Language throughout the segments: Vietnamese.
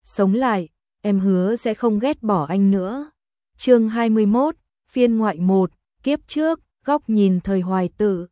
sống lại, em hứa sẽ không ghét bỏ anh nữa. Chương 21, phiên ngoại 1, kiếp trước, góc nhìn thời hoài tử.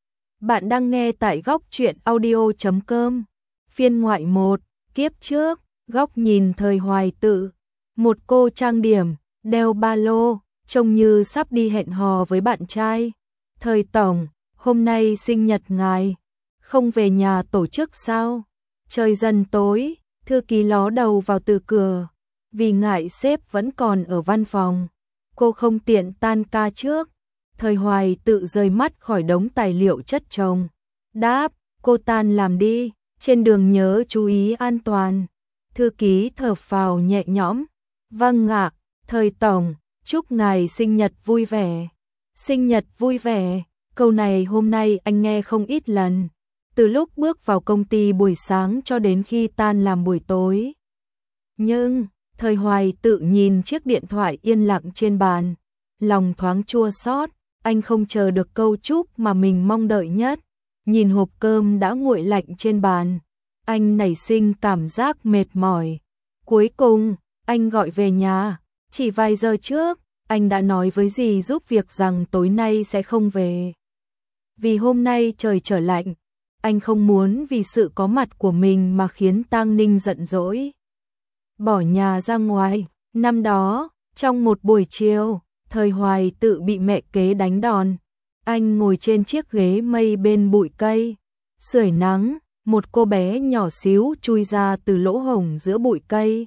Bạn đang nghe tại góc truyện audio.com. Phiên ngoại 1, kiếp trước, góc nhìn thời hoài tử. Một cô trang điểm, đeo ba lô, trông như sắp đi hẹn hò với bạn trai. Thời tổng, hôm nay sinh nhật ngài, không về nhà tổ chức sao? Trời dần tối, thư ký ló đầu vào từ cửa. Vì ngại sếp vẫn còn ở văn phòng, cô không tiện tan ca trước. Thời hoài tự rời mắt khỏi đống tài liệu chất chồng. Đáp, cô tan làm đi, trên đường nhớ chú ý an toàn. Thư ký thở phào nhẹ nhõm. Vâng ạ, thời tổng, chúc ngài sinh nhật vui vẻ. Sinh nhật vui vẻ, câu này hôm nay anh nghe không ít lần. Từ lúc bước vào công ty buổi sáng cho đến khi tan làm buổi tối. Nhưng, thời hoài tự nhìn chiếc điện thoại yên lặng trên bàn. Lòng thoáng chua xót, anh không chờ được câu chúc mà mình mong đợi nhất. Nhìn hộp cơm đã nguội lạnh trên bàn, anh nảy sinh cảm giác mệt mỏi. Cuối cùng, anh gọi về nhà. Chỉ vài giờ trước, anh đã nói với dì giúp việc rằng tối nay sẽ không về. Vì hôm nay trời trở lạnh, anh không muốn vì sự có mặt của mình mà khiến Tang Ninh giận dỗi. Bỏ nhà ra ngoài, năm đó, trong một buổi chiều, thời hoài tự bị mẹ kế đánh đòn. Anh ngồi trên chiếc ghế mây bên bụi cây, sưởi nắng, một cô bé nhỏ xíu chui ra từ lỗ hổng giữa bụi cây.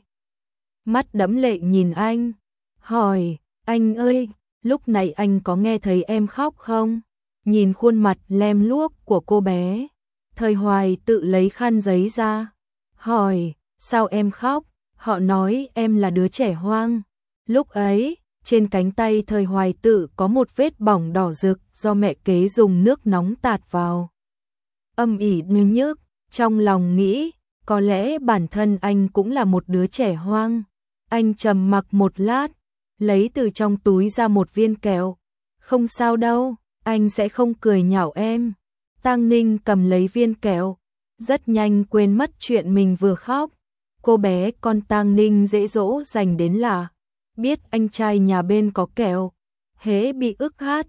Mắt đẫm lệ nhìn anh, hỏi, anh ơi, lúc này anh có nghe thấy em khóc không? Nhìn khuôn mặt lem luốc của cô bé, thời hoài tự lấy khăn giấy ra, hỏi, sao em khóc? Họ nói em là đứa trẻ hoang. Lúc ấy, trên cánh tay thời hoài tự có một vết bỏng đỏ rực do mẹ kế dùng nước nóng tạt vào. Âm ỉ nhức, trong lòng nghĩ, có lẽ bản thân anh cũng là một đứa trẻ hoang. Anh trầm mặc một lát, lấy từ trong túi ra một viên kẹo. Không sao đâu, anh sẽ không cười nhạo em. Tang Ninh cầm lấy viên kẹo, rất nhanh quên mất chuyện mình vừa khóc. Cô bé con Tang Ninh dễ dỗ dành đến là biết anh trai nhà bên có kẹo, hễ bị ức hát,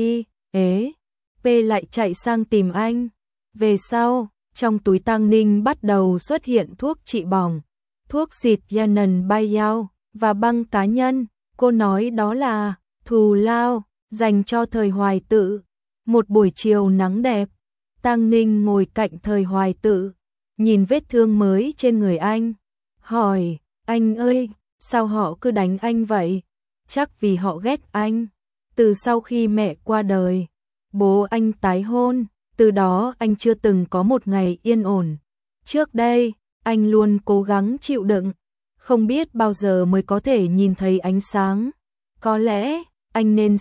p lại chạy sang tìm anh. Về sau, trong túi Tang Ninh bắt đầu xuất hiện thuốc trị bỏng, thuốc xịt Yanan Bayao và băng cá nhân. Cô nói đó là thù lao dành cho thời hoài tự. Một buổi chiều nắng đẹp, Tang Ninh ngồi cạnh thời hoài tự, nhìn vết thương mới trên người anh, hỏi, anh ơi, sao họ cứ đánh anh vậy? Chắc vì họ ghét anh. Từ sau khi mẹ qua đời, bố anh tái hôn, từ đó anh chưa từng có một ngày yên ổn. Trước đây, anh luôn cố gắng chịu đựng, không biết bao giờ mới có thể nhìn thấy ánh sáng. Có lẽ, anh nên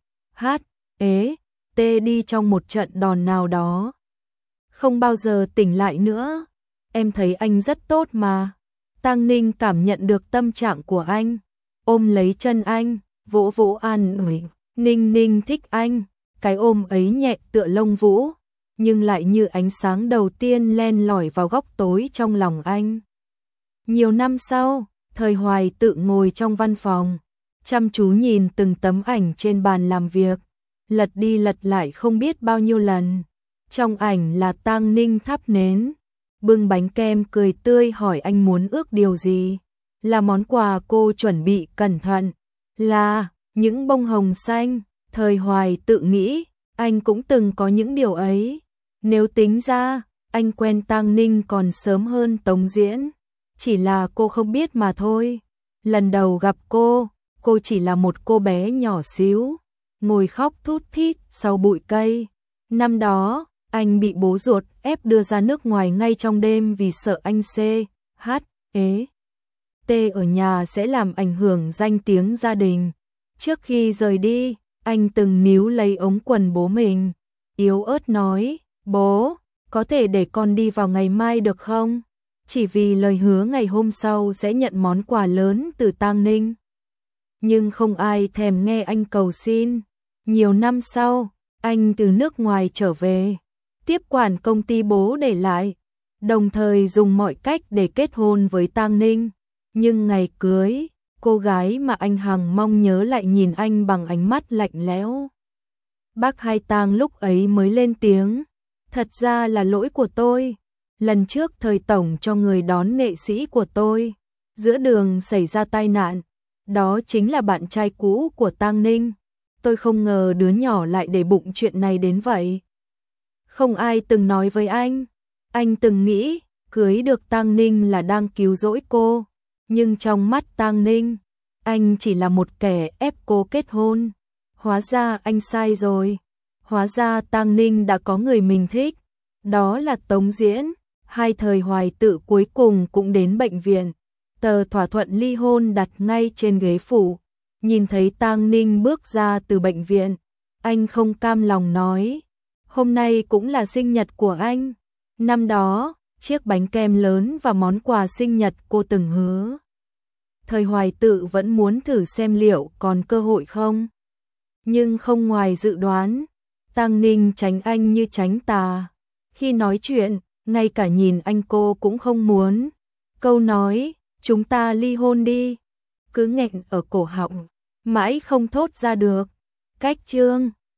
đi trong một trận đòn nào đó. Không bao giờ tỉnh lại nữa. Em thấy anh rất tốt mà. Tang Ninh cảm nhận được tâm trạng của anh, ôm lấy chân anh, vỗ vỗ an ủi. Ninh Ninh thích anh, cái ôm ấy nhẹ tựa lông vũ, nhưng lại như ánh sáng đầu tiên len lỏi vào góc tối trong lòng anh. Nhiều năm sau, thời hoài tự ngồi trong văn phòng, chăm chú nhìn từng tấm ảnh trên bàn làm việc, lật đi lật lại không biết bao nhiêu lần. Trong ảnh là Tang Ninh thắp nến, bưng bánh kem cười tươi hỏi anh muốn ước điều gì. Là món quà cô chuẩn bị cẩn thận, là những bông hồng xanh. Thời hoài tự nghĩ, anh cũng từng có những điều ấy. Nếu tính ra, anh quen Tang Ninh còn sớm hơn Tống Diễn. Chỉ là cô không biết mà thôi. Lần đầu gặp cô chỉ là một cô bé nhỏ xíu, ngồi khóc thút thít sau bụi cây. Năm đó, anh bị bố ruột ép đưa ra nước ngoài ngay trong đêm vì sợ anh ở nhà sẽ làm ảnh hưởng danh tiếng gia đình. Trước khi rời đi, anh từng níu lấy ống quần bố mình, yếu ớt nói, bố, có thể để con đi vào ngày mai được không? Chỉ vì lời hứa ngày hôm sau sẽ nhận món quà lớn từ Tang Ninh. Nhưng không ai thèm nghe anh cầu xin. Nhiều năm sau, anh từ nước ngoài trở về, tiếp quản công ty bố để lại. đồng thời dùng mọi cách để kết hôn với Tang Ninh. Nhưng ngày cưới, cô gái mà anh hằng mong nhớ lại nhìn anh bằng ánh mắt lạnh lẽo. Bác Hai Tang lúc ấy mới lên tiếng, thật ra là lỗi của tôi. Lần trước thời tổng cho người đón nghệ sĩ của tôi, giữa đường xảy ra tai nạn, đó chính là bạn trai cũ của Tang Ninh. Tôi không ngờ đứa nhỏ lại để bụng chuyện này đến vậy. Không ai từng nói với anh từng nghĩ cưới được Tang Ninh là đang cứu rỗi cô, nhưng trong mắt Tang Ninh, anh chỉ là một kẻ ép cô kết hôn. Hóa ra anh sai rồi. Hóa ra Tang Ninh đã có người mình thích, đó là Tống Diễn. Hai thời Hoài Tự cuối cùng cũng đến bệnh viện. Tờ thỏa thuận ly hôn đặt ngay trên ghế phủ. Nhìn thấy Tang Ninh bước ra từ bệnh viện, anh không cam lòng nói, hôm nay cũng là sinh nhật của anh. Năm đó, chiếc bánh kem lớn và món quà sinh nhật cô từng hứa. Thời Hoài Tự vẫn muốn thử xem liệu còn cơ hội không. Nhưng không ngoài dự đoán, Tang Ninh tránh anh như tránh tà. Khi nói chuyện, ngay cả nhìn anh cô cũng không muốn. Câu nói, chúng ta ly hôn đi, cứ nghẹn ở cổ họng, mãi không thốt ra được. Cách chương